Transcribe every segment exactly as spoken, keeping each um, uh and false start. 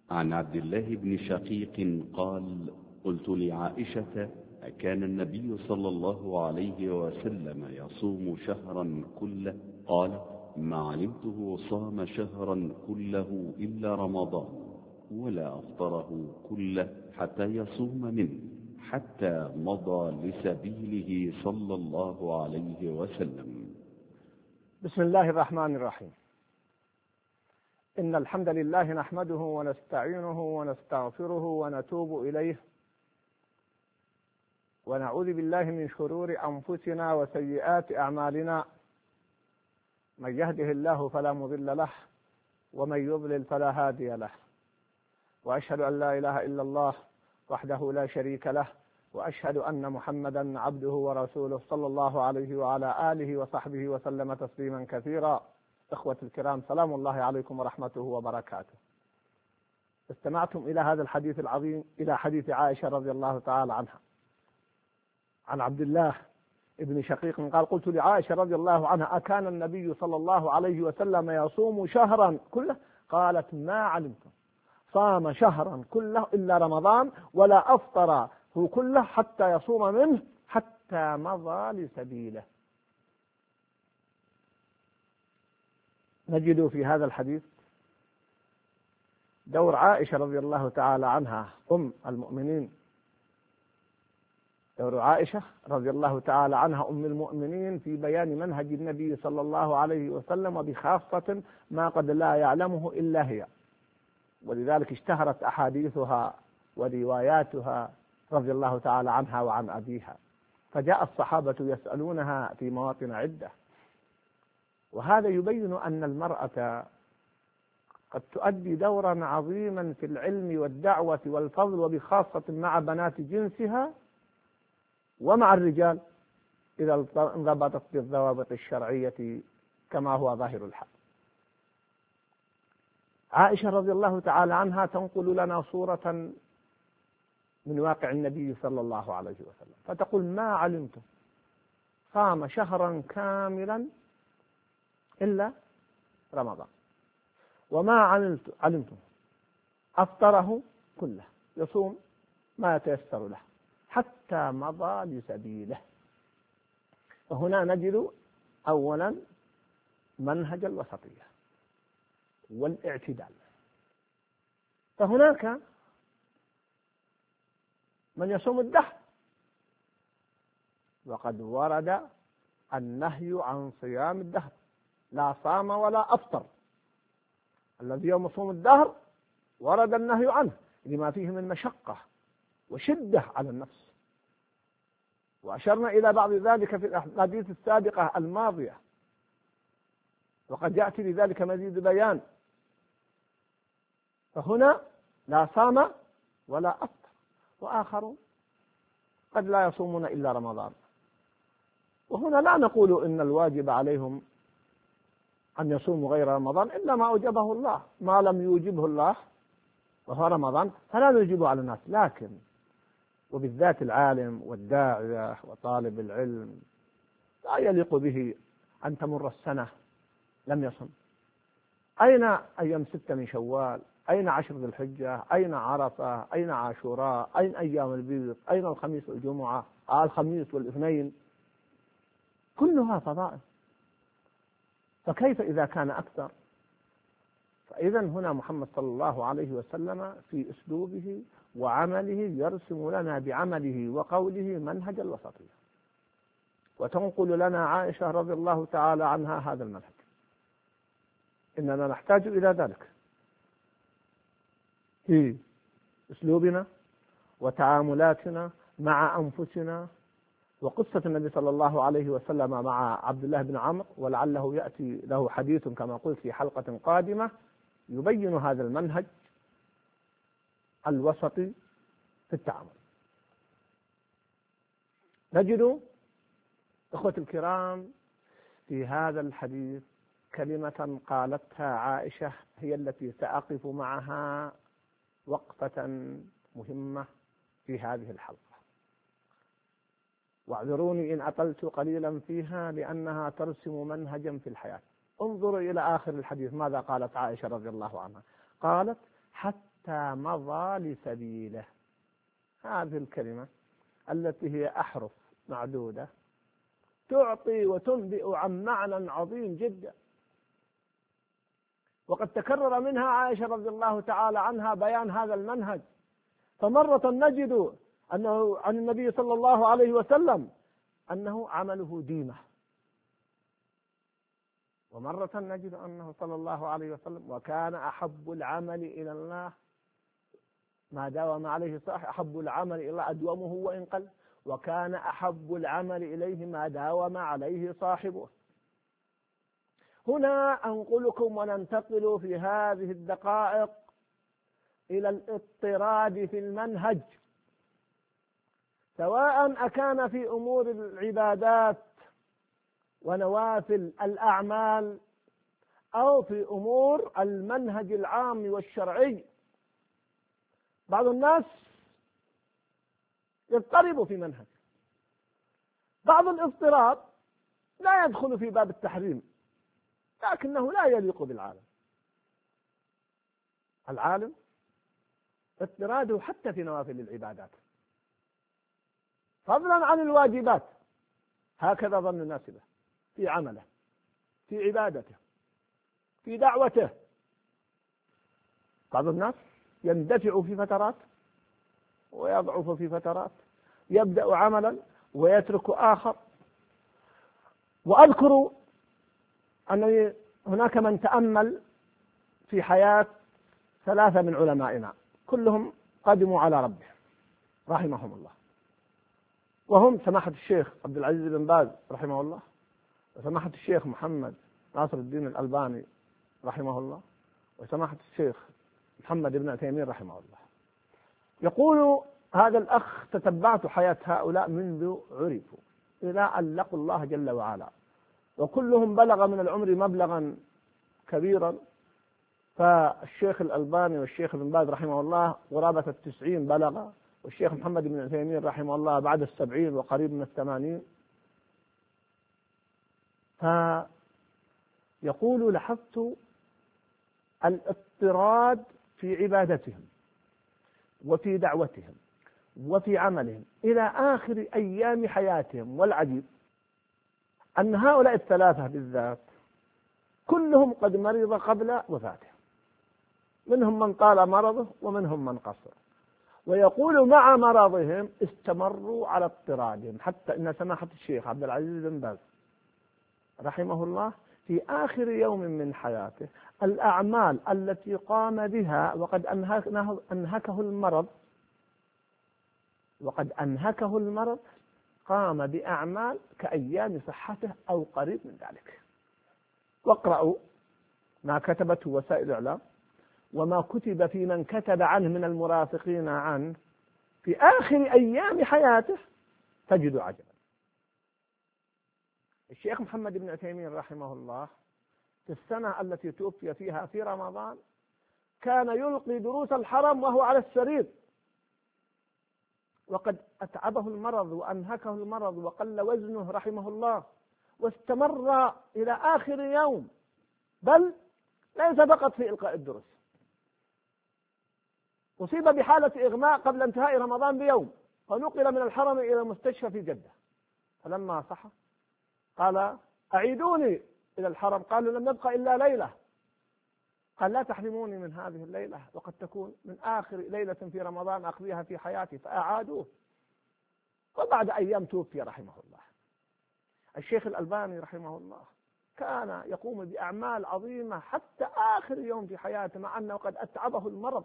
عن عبد الله بن شقيق قال: قلت لعائشة: أكان النبي صلى الله عليه وسلم يصوم شهرا كله؟ قال: ما علمته صام شهرا كله إلا رمضان، ولا أفطره كله حتى يصوم منه، حتى مضى لسبيله صلى الله عليه وسلم. بسم الله الرحمن الرحيم. إن الحمد لله نحمده ونستعينه ونستغفره ونتوب إليه، ونعوذ بالله من شرور أنفسنا وسيئات أعمالنا. من يهده الله فلا مضل له، ومن يضلل فلا هادي له. وأشهد أن لا إله إلا الله وحده لا شريك له، وأشهد أن محمدا عبده ورسوله صلى الله عليه وعلى آله وصحبه وسلم تسليما كثيرا. إخوة الكرام، سلام الله عليكم ورحمته وبركاته. استمعتم إلى هذا الحديث العظيم، إلى حديث عائشة رضي الله تعالى عنها، عن عبد الله ابن شقيق قال: قلت لعائشة رضي الله عنها: أكان النبي صلى الله عليه وسلم يصوم شهرا كله؟ قالت: ما علمت صام شهرا كله إلا رمضان، ولا أفطره كله حتى يصوم منه، حتى مضى لسبيله. نجد في هذا الحديث دور عائشة رضي الله تعالى عنها أم المؤمنين، دور عائشة رضي الله تعالى عنها أم المؤمنين في بيان منهج النبي صلى الله عليه وسلم، وبخاصة ما قد لا يعلمه إلا هي، ولذلك اشتهرت أحاديثها ورواياتها رضي الله تعالى عنها وعن أبيها، فجاء الصحابة يسألونها في مواطن عدة. وهذا يبين أن المرأة قد تؤدي دورا عظيما في العلم والدعوة والفضل، وبخاصة مع بنات جنسها ومع الرجال إذا انضبطت بالضوابط الشرعية كما هو ظاهر الحال. عائشة رضي الله تعالى عنها تنقل لنا صورة من واقع النبي صلى الله عليه وسلم، فتقول: ما علمت صام شهرا كاملا إلا رمضان، وما علمت علمت أفطره كله، يصوم ما يتيسر له حتى مضى لسبيله. وهنا نجد أولا منهج الوسطية والاعتدال. فهناك من يصوم الدهر، وقد ورد النهي عن صيام الدهر، لا صام ولا أفطر. الذي يوم صوم الدهر ورد النهي عنه لما فيه من مشقة وشدة على النفس، وأشرنا إلى بعض ذلك في الأحاديث السابقة الماضية، وقد يأتي لذلك مزيد بيان. فهنا لا صام ولا أفطر، وآخرون قد لا يصومون إلا رمضان. وهنا لا نقول إن الواجب عليهم أن يصوموا غير رمضان إلا ما أوجبه الله، ما لم يوجبه الله وهو رمضان فلا نوجبه على الناس. لكن وبالذات العالم والداعية وطالب العلم لا يليق به أن تمر السنة لم يصم. أين أيام ستة من شوال؟ أين عشر ذي الحجة؟ أين عرفة؟ أين عاشوراء؟ أين أيام البيض؟ أين الخميس والجمعة؟ آه الخميس والاثنين؟ كلها فضائل، فكيف إذا كان أكثر؟ فإذا هنا محمد صلى الله عليه وسلم في أسلوبه وعمله يرسم لنا بعمله وقوله منهج الوسطية، وتنقل لنا عائشة رضي الله تعالى عنها هذا المنهج. إننا نحتاج إلى ذلك في أسلوبنا وتعاملاتنا مع أنفسنا. وقصة النبي صلى الله عليه وسلم مع عبد الله بن عمرو، ولعله يأتي له حديث كما قلت في حلقة قادمة يبين هذا المنهج الوسطي في التعامل. نجد إخوة الكرام في هذا الحديث كلمة قالتها عائشة هي التي سأقف معها وقفة مهمة في هذه الحلقة، واعذروني إن أطلت قليلا فيها لأنها ترسم منهجا في الحياة. انظروا إلى آخر الحديث ماذا قالت عائشة رضي الله عنها. قالت: حتى حتى مضى لسبيله. هذه الكلمة التي هي أحرف معدودة تعطي وتنبئ عن معنى عظيم جدا، وقد تكرر منها عائشة رضي الله تعالى عنها بيان هذا المنهج. فمرة نجد أنه عن النبي صلى الله عليه وسلم أنه عمله ديمة، ومرة نجد أنه صلى الله عليه وسلم وكان أحب العمل إلى الله ما داوم عليه صاحب، أحب العمل إلى الله أدومه وإن قل، وكان أحب العمل إليه ما داوم عليه صاحبه. هنا أنقلكم وننتقل في هذه الدقائق إلى الاضطراد في المنهج، سواء أكان في أمور العبادات ونوافل الأعمال أو في أمور المنهج العام والشرعي. بعض الناس يضطرب في منهج، بعض الاضطراب لا يدخل في باب التحريم، لكنه لا يليق بالعالم. العالم اضطراده حتى في نوافل العبادات فضلا عن الواجبات، هكذا ظن الناس به في عمله، في عبادته، في دعوته. بعض الناس يندفع في فترات ويضعف في فترات، يبدأ عملا ويترك آخر. وأذكر أن هناك من تأمل في حياة ثلاثة من علمائنا كلهم قدموا على ربهم رحمهم الله، وهم سماحة الشيخ عبد العزيز بن باز رحمه الله، وسماحة الشيخ محمد ناصر الدين الألباني رحمه الله، وسماحة الشيخ محمد بن عثيمين رحمه الله. يقول هذا الأخ: تتبعت حياة هؤلاء منذ عرفوا إلى أن لقوا الله جل وعلا، وكلهم بلغ من العمر مبلغا كبيرا. فالشيخ الألباني والشيخ ابن باز رحمه الله قرابة التسعين بلغ، والشيخ محمد بن عثيمين رحمه الله بعد السبعين وقريب من الثمانين. فيقول: لاحظت الاضطراد في عبادتهم وفي دعوتهم وفي عملهم إلى آخر أيام حياتهم. والعجيب أن هؤلاء الثلاثة بالذات كلهم قد مرض قبل وفاته، منهم من طال مرضه ومنهم من قصر. ويقول مع مرضهم استمروا على اضطرادهم، حتى إن سماحة الشيخ عبد العزيز بن باز رحمه الله في آخر يوم من حياته الأعمال التي قام بها وقد أنهكه المرض وقد أنهكه المرض قام بأعمال كأيام صحته أو قريب من ذلك. واقرأوا ما كتبته وسائل الإعلام وما كتب في من كتب عنه من المرافقين عنه في آخر أيام حياته تجد عجبا. الشيخ محمد بن عثيمين رحمه الله في السنة التي توفي فيها في رمضان كان يلقي دروس الحرم وهو على السرير، وقد أتعبه المرض وأنهكه المرض وقل وزنه رحمه الله، واستمر إلى آخر يوم، بل ليس فقط في إلقاء الدروس، أصيب بحالة إغماء قبل انتهاء رمضان بيوم، فنقل من الحرم إلى المستشفى في جدة. فلما صح قال: أعيدوني إلى الحرم. قالوا: لم يبقى إلا ليلة. قال: لا تحرموني من هذه الليلة، وقد تكون من آخر ليلة في رمضان أقضيها في حياتي. فأعادوه، وبعد أيام توفي رحمه الله. الشيخ الألباني رحمه الله كان يقوم بأعمال عظيمة حتى آخر يوم في حياته مع أنه قد أتعبه المرض.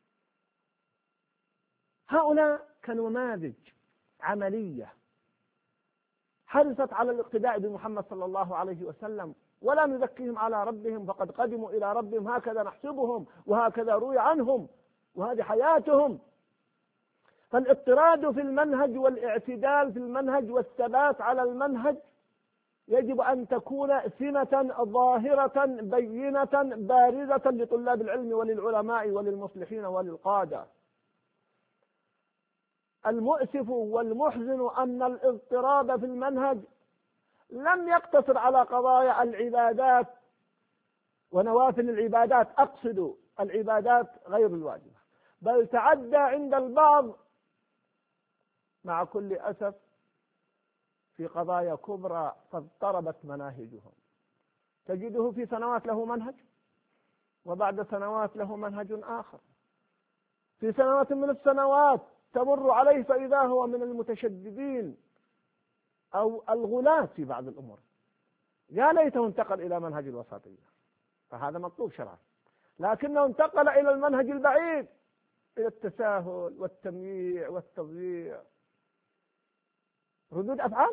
هؤلاء كنماذج عملية حرصت على الاقتداء بمحمد صلى الله عليه وسلم، ولا نزكيهم على ربهم، فقد قدموا إلى ربهم هكذا نحسبهم وهكذا روي عنهم، وهذه حياتهم. فالاضطراد في المنهج والاعتدال في المنهج والثبات على المنهج يجب أن تكون سمة ظاهرة بينة بارزة لطلاب العلم وللعلماء وللمصلحين وللقادة. المؤسف والمحزن أن الاضطراب في المنهج لم يقتصر على قضايا العبادات ونوافل العبادات، أقصد العبادات غير الواجبة، بل تعدى عند البعض مع كل أسف في قضايا كبرى فاضطربت مناهجهم. تجده في سنوات له منهج، وبعد سنوات له منهج آخر. في سنوات من السنوات تمر عليه فإذا هو من المتشددين أو الغلاة في بعض الأمور. يا ليته انتقل إلى منهج الوسطية، فهذا مطلوب شرعا، لكنه انتقل إلى المنهج البعيد، إلى التساهل والتمييع والتضييع. ردود أفعال.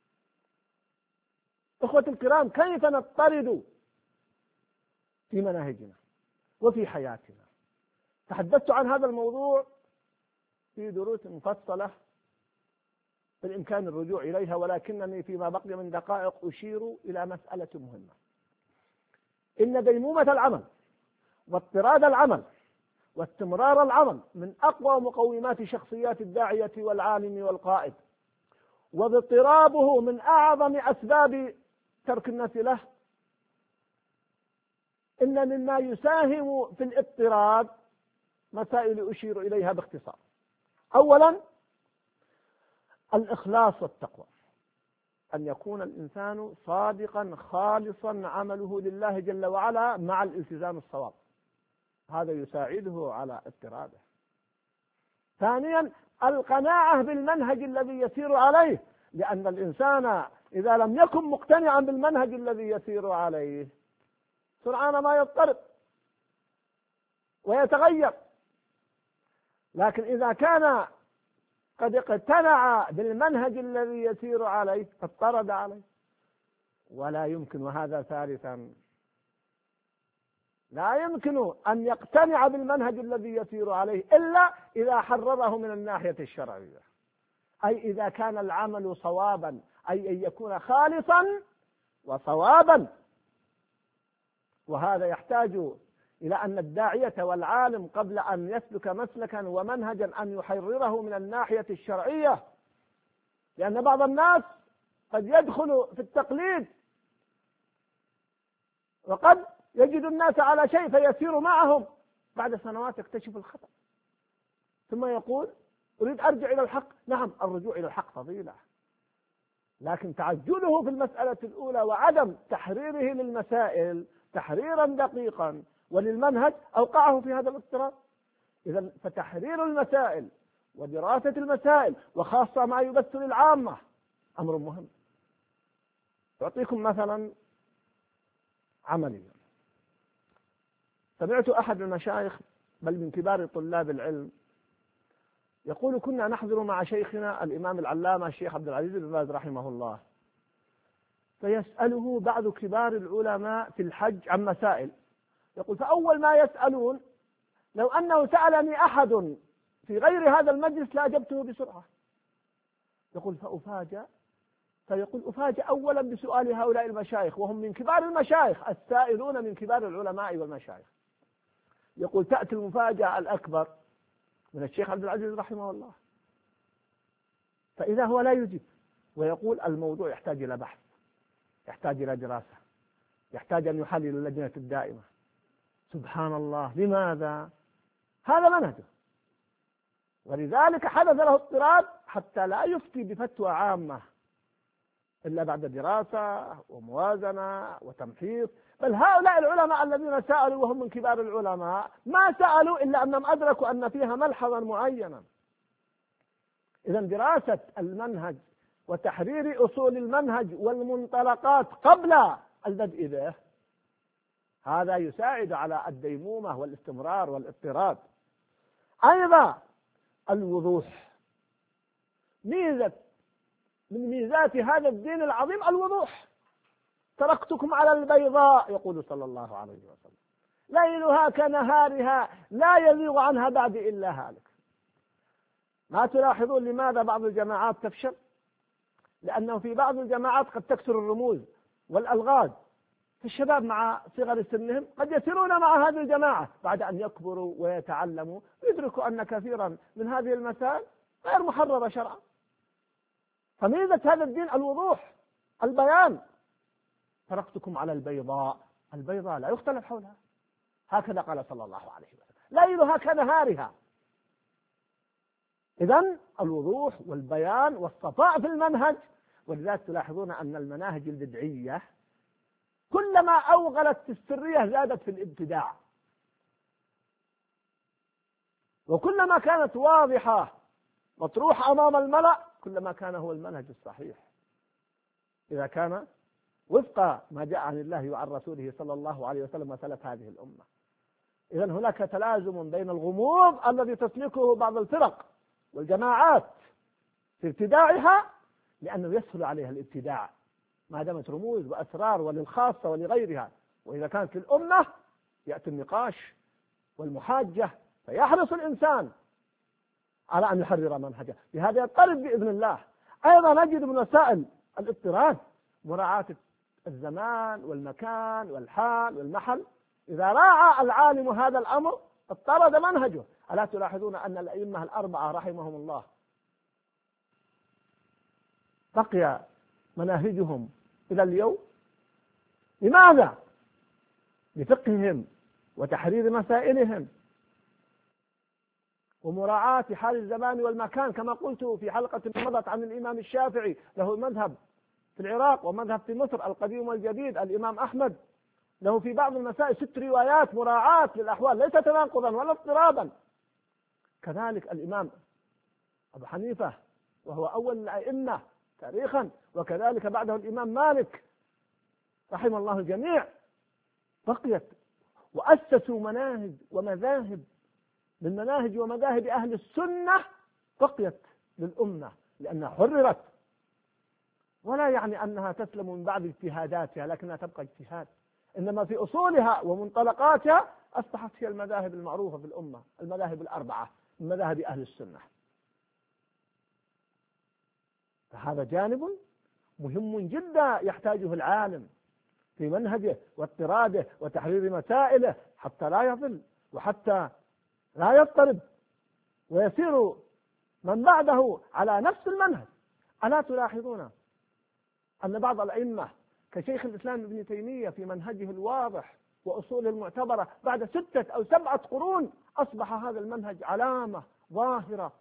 إخوة الكرام، كيف نضطرد في مناهجنا وفي حياتنا؟ تحدثت عن هذا الموضوع في دروس مفصلة بالإمكان الرجوع إليها، ولكنني فيما بقي من دقائق أشير إلى مسألة مهمة. إن ديمومة العمل واضطراد العمل واستمرار العمل من أقوى مقومات شخصيات الداعية والعالم والقائد، واضطرابه من أعظم أسباب ترك الناس له. إن مما يساهم في الاضطراد مسائل أشير إليها باختصار. أولا، الإخلاص والتقوى، أن يكون الإنسان صادقا خالصا عمله لله جل وعلا مع الالتزام الصواب، هذا يساعده على اضطراده. ثانيا، القناعة بالمنهج الذي يسير عليه، لأن الإنسان إذا لم يكن مقتنعا بالمنهج الذي يسير عليه سرعان ما يضطرب ويتغير. لكن إذا كان قد اقتنع بالمنهج الذي يسير عليه اضطرد عليه. ولا يمكن، وهذا ثالثا، لا يمكن أن يقتنع بالمنهج الذي يسير عليه إلا إذا حرره من الناحية الشرعية، أي إذا كان العمل صوابا، أي أن يكون خالصا وصوابا. وهذا يحتاج إلى أن الداعية والعالم قبل أن يسلك مسلكا ومنهجا أن يحرره من الناحية الشرعية، لأن بعض الناس قد يدخل في التقليد وقد يجد الناس على شيء فيسير معهم، بعد سنوات يكتشف الخطأ ثم يقول أريد أرجع إلى الحق. نعم، الرجوع إلى الحق فضيلة، لكن تعجله في المسألة الأولى وعدم تحريره للمسائل تحريرا دقيقا وللمنهج أوقعه في هذا الاضطراب. إذا فتحرير المسائل ودراسة المسائل وخاصة ما يبث للعامة أمر مهم. أعطيكم مثلا عملي. سمعت أحد المشايخ بل من كبار طلاب العلم يقول: كنا نحضر مع شيخنا الإمام العلامة الشيخ عبد العزيز بن باز رحمه الله، فيسأله بعض كبار العلماء في الحج عن مسائل. يقول: فأول ما يسألون لو أنه سألني أحد في غير هذا المجلس لأجبته بسرعة. يقول: فأفاجأ، فيقول: أفاجأ أولا بسؤال هؤلاء المشايخ وهم من كبار المشايخ السائلون من كبار العلماء والمشايخ. يقول: تأتي المفاجأة الأكبر من الشيخ عبد العزيز رحمه الله، فإذا هو لا يجيب ويقول الموضوع يحتاج إلى بحث، يحتاج إلى دراسة، يحتاج أن يحلل اللجنة الدائمة. سبحان الله، لماذا؟ هذا منهجه، ولذلك حدث له اضطراب حتى لا يفتي بفتوى عامة إلا بعد دراسة وموازنة وتمحيص. بل هؤلاء العلماء الذين سألوا وهم من كبار العلماء ما سألوا إلا أنهم أدركوا أن فيها ملحظا معينا. إذا دراسة المنهج وتحرير أصول المنهج والمنطلقات قبل البدء به هذا يساعد على الديمومة والاستمرار والاضطراد. أيضا الوضوح، ميزة من ميزات هذا الدين العظيم الوضوح. تركتكم على البيضاء يقول صلى الله عليه وسلم، ليلها كنهارها لا يزيغ عنها بعد إلا هالك. ما تلاحظون لماذا بعض الجماعات تفشل؟ لأنه في بعض الجماعات قد تكثر الرموز والألغاز، فالشباب مع صغر سنهم قد يسيرون مع هذه الجماعة، بعد أن يكبروا ويتعلموا يدركوا أن كثيرا من هذه المسائل غير محررة شرعا. فميزة هذا الدين الوضوح، البيان. تركتكم على البيضاء، البيضاء لا يختلف حولها، هكذا قال صلى الله عليه وسلم، ليلها كنهارها. إذن الوضوح والبيان والصفاء في المنهج. ولذلك تلاحظون أن المناهج البدعية كلما أوغلت في السرية زادت في الابتداع، وكلما كانت واضحة مطروحة أمام الملأ كلما كان هو المنهج الصحيح، إذا كان وفق ما جاء عن الله وعن رسوله صلى الله عليه وسلم وسلف هذه الأمة. إذن هناك تلازم بين الغموض الذي تسلكه بعض الفرق والجماعات في ابتداعها، لأنه يسهل عليها الابتداع ما دامت رموز وأسرار وللخاصة ولغيرها، وإذا كانت للأمة يأتي النقاش والمحاجة، فيحرص الإنسان على أن يحرر منهجه. بهذا يضطرد بإذن الله. أيضا نجد من وسائل الاضطراد مراعاة الزمان والمكان والحال والمحل. إذا راعى العالم هذا الأمر اضطرد منهجه. ألا تلاحظون أن الأئمة الأربعة رحمهم الله بقي مناهجهم إلى اليوم؟ لماذا؟ لفقههم وتحرير مسائلهم ومراعاة حال الزمان والمكان. كما قلت في حلقة مضت عن الإمام الشافعي، له مذهب في العراق ومذهب في مصر القديم والجديد. الإمام أحمد له في بعض المسائل ست روايات مراعاة للأحوال، ليس تناقضا ولا اضطرابا. كذلك الإمام أبو حنيفة وهو أول الأئمة تاريخا، وكذلك بعده الإمام مالك رحمه الله الجميع، بقيت وأسسوا مناهج ومذاهب من مناهج ومذاهب أهل السنة بقيت للأمة لأنها حررت. ولا يعني أنها تسلم من بعض اجتهاداتها، لكنها تبقى اجتهاد، إنما في أصولها ومنطلقاتها أصبحت هي المذاهب المعروفة في الأمة، المذاهب الأربعة من مذاهب أهل السنة. فهذا جانب مهم جدا يحتاجه العالم في منهجه واضطراده وتحرير مسائله، حتى لا يضل وحتى لا يضطرب ويسير من بعده على نفس المنهج. ألا تلاحظون أن بعض الأئمة كشيخ الإسلام ابن تيمية في منهجه الواضح وأصوله المعتبرة بعد ستة أو سبعة قرون أصبح هذا المنهج علامة ظاهرة،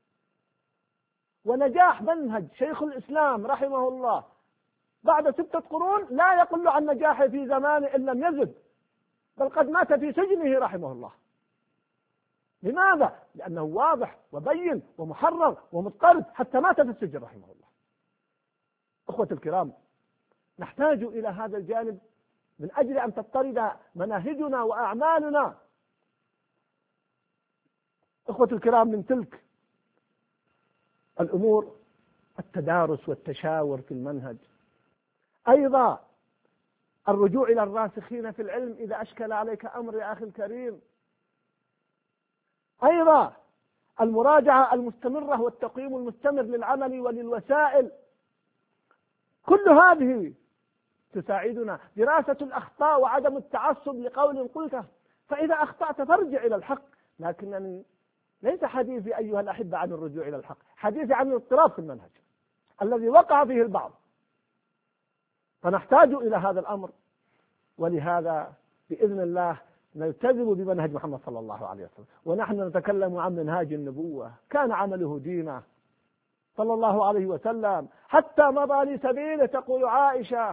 ونجاح منهج شيخ الإسلام رحمه الله بعد ستة قرون لا يقل عن نجاحه في زمانه إن لم يزد، بل قد مات في سجنه رحمه الله. لماذا؟ لأنه واضح وبين ومحرر ومضطرد حتى مات في السجن رحمه الله. أخوة الكرام، نحتاج إلى هذا الجانب من أجل أن تضطرد مناهجنا وأعمالنا. أخوة الكرام، من تلك الأمور التدارس والتشاور في المنهج، أيضا الرجوع إلى الراسخين في العلم إذا أشكل عليك أمر يا أخي الكريم، أيضا المراجعة المستمرة والتقييم المستمر للعمل وللوسائل. كل هذه تساعدنا. دراسة الأخطاء وعدم التعصب لقول قلته، فإذا أخطأت فارجع إلى الحق. لكنني ليس حديثي أيها الأحبة عن الرجوع إلى الحق، حديثي عن الاضطراب في المنهج الذي وقع فيه البعض. فنحتاج إلى هذا الأمر، ولهذا بإذن الله نلتزم بمنهج محمد صلى الله عليه وسلم. ونحن نتكلم عن منهاج النبوة، كان عمله دينا صلى الله عليه وسلم حتى مضى لسبيله، تقول عائشة.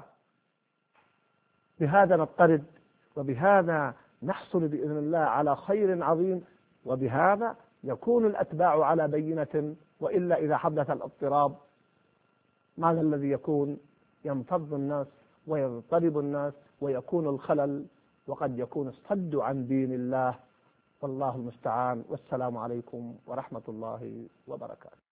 بهذا نضطرد، وبهذا نحصل بإذن الله على خير عظيم، وبهذا يكون الأتباع على بينة. وإلا إذا حدث الاضطراب ماذا الذي يكون؟ ينفض الناس ويضطرب الناس ويكون الخلل، وقد يكون الصد عن دين الله. والله المستعان، والسلام عليكم ورحمة الله وبركاته.